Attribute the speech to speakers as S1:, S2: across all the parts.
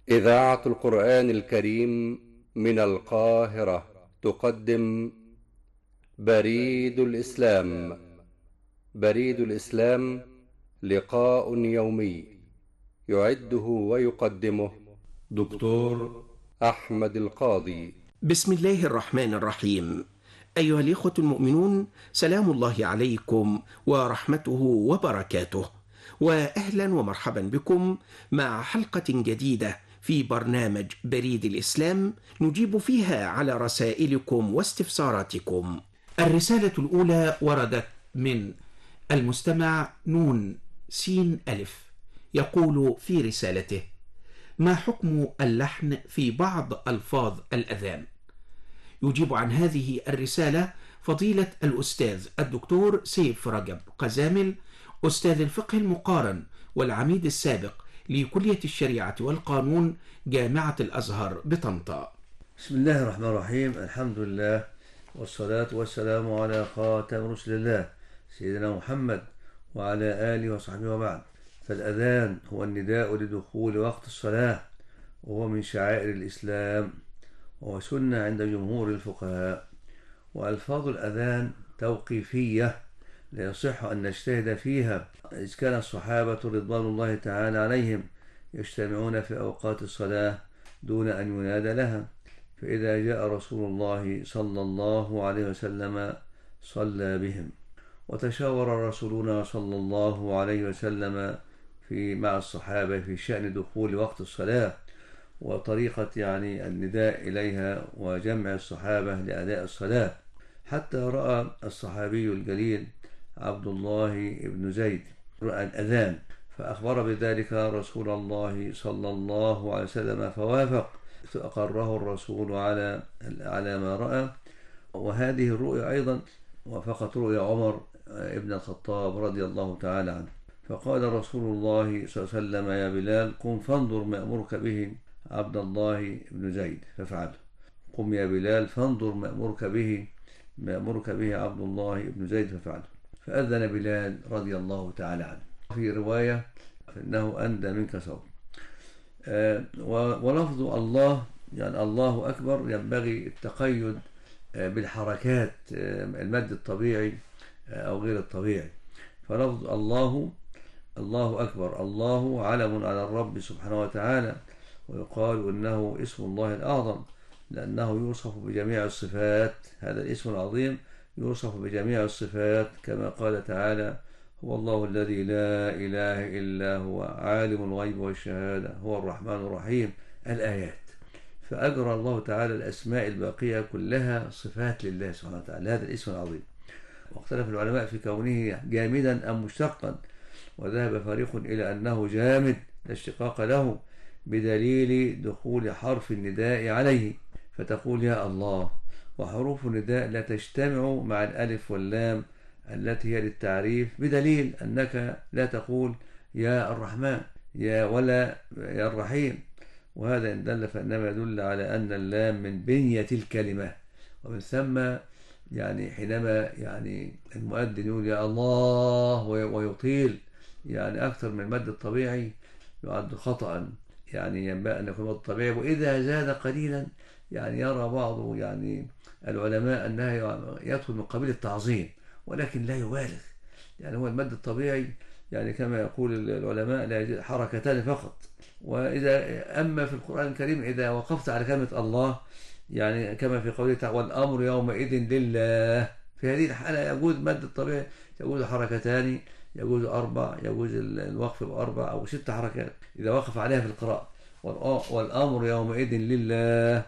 S1: إذاعة القرآن الكريم من القاهرة تقدم بريد الإسلام. بريد الإسلام لقاء يومي يعده ويقدمه دكتور أحمد القاضي.
S2: بسم الله الرحمن الرحيم. أيها الإخوة المؤمنون، سلام الله عليكم ورحمته وبركاته، وأهلا ومرحبا بكم مع حلقة جديدة في برنامج بريد الإسلام، نجيب فيها على رسائلكم واستفساراتكم. الرسالة الأولى وردت من المستمع نون سين ألف، يقول في رسالته: ما حكم اللحن في بعض ألفاظ الأذان؟ يجيب عن هذه الرسالة فضيلة الأستاذ الدكتور سيف رجب قزامل، أستاذ الفقه المقارن والعميد السابق لكلية الشريعة والقانون جامعة الأزهر بطنطا.
S3: بسم الله الرحمن الرحيم. الحمد لله والصلاة والسلام على خاتم رسل الله سيدنا محمد وعلى آله وصحبه وبعد. فالأذان هو النداء لدخول وقت الصلاة، وهو من شعائر الإسلام، وهو سنة عند جمهور الفقهاء. وألفاظ الأذان توقيفية لا يصح أن نجتهد فيها، إذ كان الصحابة رضوان الله تعالى عليهم يجتمعون في أوقات الصلاة دون أن ينادى لها، فإذا جاء رسول الله صلى الله عليه وسلم صلى بهم. وتشاور رسولنا صلى الله عليه وسلم مع الصحابة في شأن دخول وقت الصلاة وطريقة النداء إليها وجمع الصحابة لأداء الصلاة، حتى رأى الصحابي الجليل عبد الله بن زيد رأى الأذان فأخبر بذلك رسول الله صلى الله عليه وسلم فوافق، فأقره الرسول على ما رأى. وهذه الرؤيا أيضا وافقت رؤيا عمر ابن الخطاب رضي الله تعالى عنه، فقال رسول الله صلى الله عليه وسلم: يا بلال قم فانظر ما أمرك به عبد الله بن زيد، ففعله. قم يا بلال فانظر ما أمرك به عبد الله بن زيد، ففعله. فأذن بلال رضي الله تعالى عنه. في رواية فإنه أندى منك صوت. ولفظ الله الله أكبر ينبغي التقيد بالحركات، المد الطبيعي أو غير الطبيعي. فلفظ الله أكبر، الله علم على الرب سبحانه وتعالى، ويقال إنه اسم الله الأعظم لأنه يوصف بجميع الصفات. هذا الاسم العظيم يوصف بجميع الصفات كما قال تعالى: هو الله الذي لا إله إلا هو عالم الغيب والشهادة هو الرحمن الرحيم، الآيات. فأجرى الله تعالى الأسماء الباقية كلها صفات لله سبحانه وتعالى، هذا الاسم العظيم. واختلف العلماء في كونه جامدا أم مشتقا، وذهب فريق إلى أنه جامد لا اشتقاق له، بدليل دخول حرف النداء عليه، فتقول يا الله، وحروف النداء لا تجتمع مع الألف واللام التي هي للتعريف، بدليل أنك لا تقول يا الرحمن ولا يا الرحيم. وهذا إن دل فإنما يدل على أن اللام من بنية الكلمة، ومن ثم حينما المؤذن يقول يا الله ويطيل أكثر من المد الطبيعي يعد خطأ، ينبغي أن يكون المد الطبيعي. وإذا زاد قليلا يرى بعض العلماء أنها يدخل من قبيل التعظيم، ولكن لا يبالغ. هو المد الطبيعي كما يقول العلماء لا يجوز حركتان فقط. وإذا أما في القرآن الكريم إذا وقفت على كلمة الله كما في قوله تعالى: والأمر يومئذ لله، في هذه الحالة يجوز مد الطبيعي، يجوز حركتان، يجوز 4، يجوز الوقف ب4 أو 6 حركات إذا وقف عليها في القراءة. والأمر يومئذ لله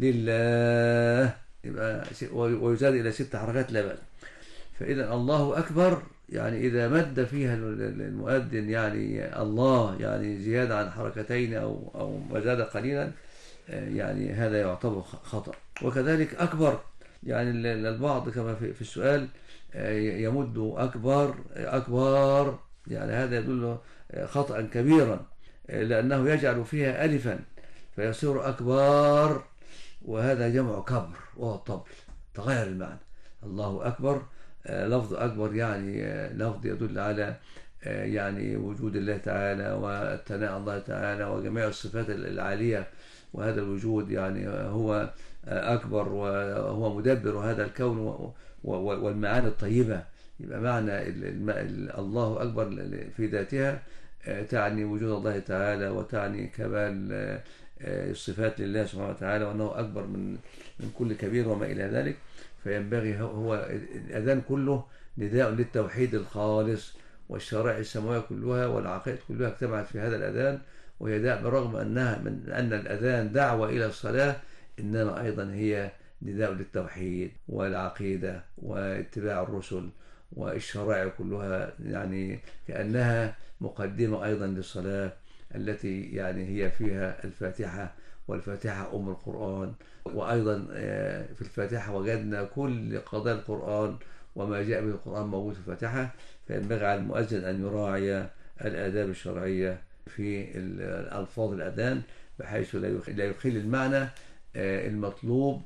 S3: يبقى ويزاد إلى 6 حركات لا بأس. فإذا الله أكبر إذا مد فيها المؤذن الله زيادة عن حركتين أو مزاد قليلا هذا يعتبر خطأ. وكذلك أكبر البعض كما في السؤال يمد أكبر هذا يدل خطأ كبيرا، لأنه يجعل فيها ألفا فيصير أكبر، وهذا جمع كبر وهو الطبل، تغير المعنى. الله أكبر لفظ أكبر لفظ يدل على يعني وجود الله تعالى والثناء على الله تعالى وجميع الصفات العالية، وهذا الوجود يعني هو أكبر وهو مدبر هذا الكون والمعاني الطيبة. يبقى معنى الله أكبر في ذاتها تعني وجود الله تعالى، وتعني كمال الصفات لله سبحانه وتعالى، وأنه أكبر من كل كبير وما إلى ذلك. فينبغي هو الأذان كله نداء للتوحيد الخالص، والشرائع السماوية كلها والعقائد كلها اجتمعت في هذا الأذان. وهي برغم أن الأذان دعوة إلى الصلاة، إنما أيضا هي نداء للتوحيد والعقيدة واتباع الرسل، والشرائع كلها يعني كأنها مقدمة أيضا للصلاة التي يعني هي فيها الفاتحة، والفاتحة أم القرآن. وأيضا في الفاتحة وجدنا كل قضايا القرآن وما جاء به القرآن موجود في الفاتحة. فينبغي على المؤذن أن يراعي الآداب الشرعية في ألفاظ الأذان، بحيث لا يخل المعنى المطلوب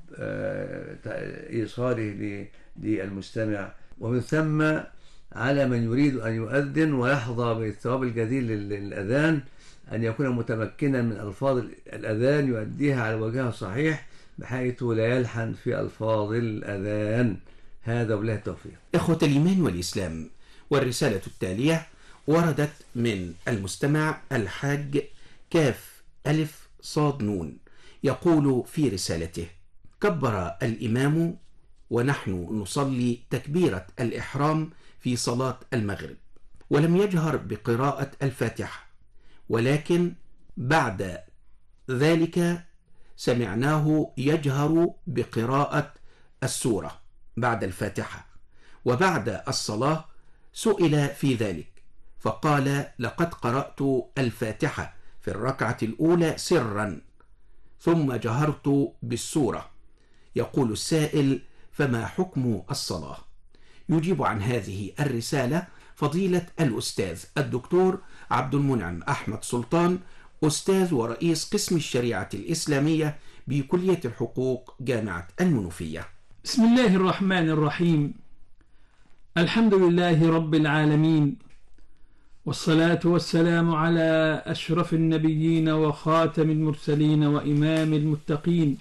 S3: إيصاله للمستمع. ومن ثم على من يريد أن يؤذن ويحظى بالثواب الجزيل للأذان أن يكون متمكنا من ألفاظ الأذان يؤديها على وجهها الصحيح، بحيث لا يلحن في ألفاظ الأذان. هذا وبالله التوفيق.
S2: إخوة الإيمان والإسلام، والرسالة التالية وردت من المستمع الحاج كاف ألف صاد نون، يقول في رسالته: كبر الإمام ونحن نصلي تكبيرة الإحرام في صلاة المغرب، ولم يجهر بقراءة الفاتحة، ولكن بعد ذلك سمعناه يجهر بقراءة السورة بعد الفاتحة، وبعد الصلاة سئل في ذلك فقال: لقد قرأت الفاتحة في الركعة الأولى سرا ثم جهرت بالسورة. يقول السائل: فما حكم الصلاة؟ يجيب عن هذه الرسالة فضيلة الأستاذ الدكتور عبد المنعم أحمد سلطان، أستاذ ورئيس قسم الشريعة الإسلامية بكلية الحقوق جامعة المنوفية.
S4: بسم الله الرحمن الرحيم. الحمد لله رب العالمين، والصلاة والسلام على أشرف النبيين وخاتم المرسلين وإمام المتقين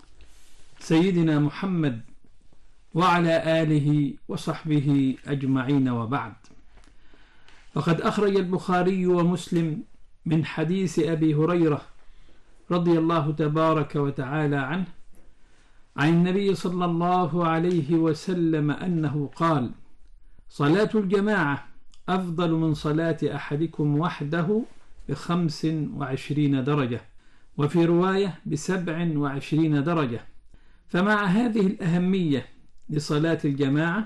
S4: سيدنا محمد وعلى آله وصحبه أجمعين، وبعد. فقد أخرج البخاري ومسلم من حديث أبي هريرة رضي الله تبارك وتعالى عنه عن النبي صلى الله عليه وسلم أنه قال: صلاة الجماعة أفضل من صلاة أحدكم وحده ب25 درجة، وفي رواية ب27 درجة. فمع هذه الأهمية لصلاة الجماعة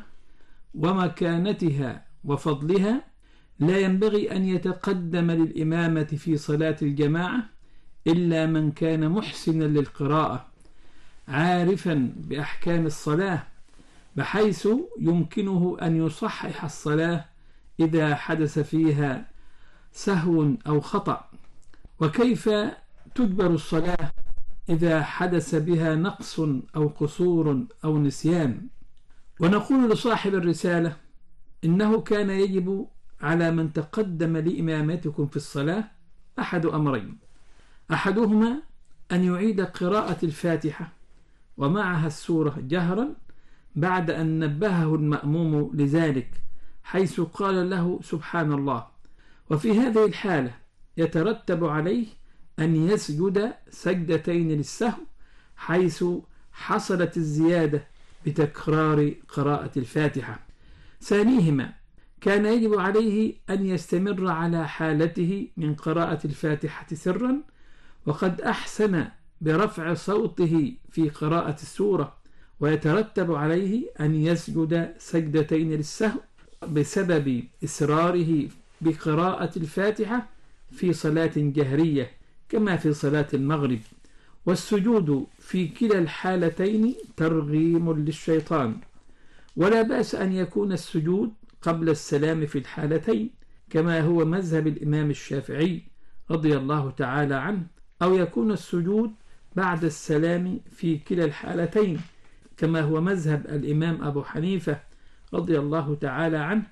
S4: ومكانتها وفضلها، لا ينبغي أن يتقدم للإمامة في صلاة الجماعة إلا من كان محسنا للقراءة عارفا بأحكام الصلاة، بحيث يمكنه أن يصحح الصلاة إذا حدث فيها سهو أو خطأ. وكيف تجبر الصلاة إذا حدث بها نقص أو قصور أو نسيان؟ ونقول لصاحب الرسالة: إنه كان يجب على من تقدم لإمامتكم في الصلاة أحد أمرين: أحدهما أن يعيد قراءة الفاتحة ومعها السورة جهرا بعد أن نبهه المأموم لذلك، حيث قال له سبحان الله. وفي هذه الحالة يترتب عليه أن يسجد سجدتين للسهو، حيث حصلت الزيادة بتكرار قراءة الفاتحة. ثانيهما كان يجب عليه أن يستمر على حالته من قراءة الفاتحة سرا، وقد أحسن برفع صوته في قراءة السورة، ويترتب عليه أن يسجد سجدتين للسهو بسبب إصراره بقراءة الفاتحة في صلاة جهرية كما في صلاة المغرب. والسجود في كلا الحالتين ترغيم للشيطان، ولا بأس أن يكون السجود قبل السلام في الحالتين كما هو مذهب الإمام الشافعي رضي الله تعالى عنه، أو يكون السجود بعد السلام في كلا الحالتين كما هو مذهب الإمام أبو حنيفة رضي الله تعالى عنه،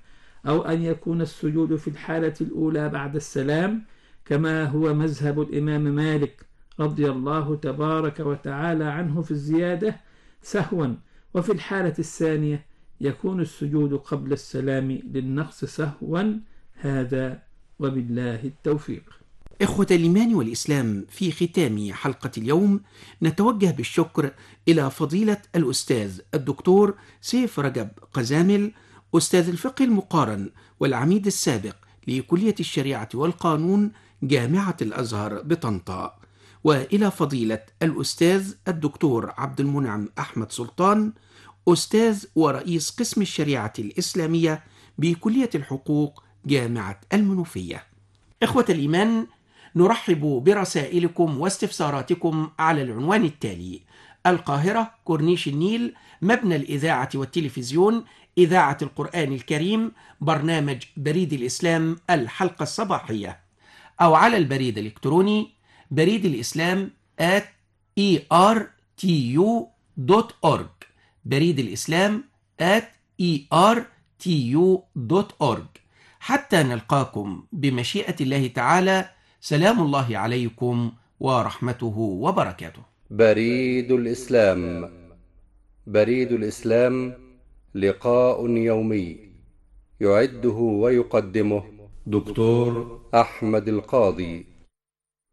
S4: أو أن يكون السجود في الحالة الأولى بعد السلام كما هو مذهب الإمام مالك رضي الله تبارك وتعالى عنه في الزيادة سهوا، وفي الحالة الثانية يكون السجود قبل السلام للنقص سهوا. هذا وبالله التوفيق.
S2: إخوة الإيمان والإسلام، في ختام حلقة اليوم نتوجه بالشكر إلى فضيلة الأستاذ الدكتور سيف رجب قزامل، أستاذ الفقه المقارن والعميد السابق لكلية الشريعة والقانون جامعة الأزهر بطنطا، وإلى فضيلة الأستاذ الدكتور عبد المنعم أحمد سلطان، أستاذ ورئيس قسم الشريعة الإسلامية بكلية الحقوق جامعة المنوفية. إخوة الإيمان، نرحب برسائلكم واستفساراتكم على العنوان التالي: القاهرة، كورنيش النيل، مبنى الإذاعة والتلفزيون، إذاعة القرآن الكريم، برنامج بريد الإسلام الحلقة الصباحية، أو على البريد الإلكتروني بريد الإسلام @ertu.org، بريد الإسلام @ertu.org. حتى نلقاكم بمشيئة الله تعالى، سلام الله عليكم ورحمته وبركاته.
S1: بريد الإسلام. بريد الإسلام لقاء يومي يعده ويقدمه دكتور أحمد القاضي.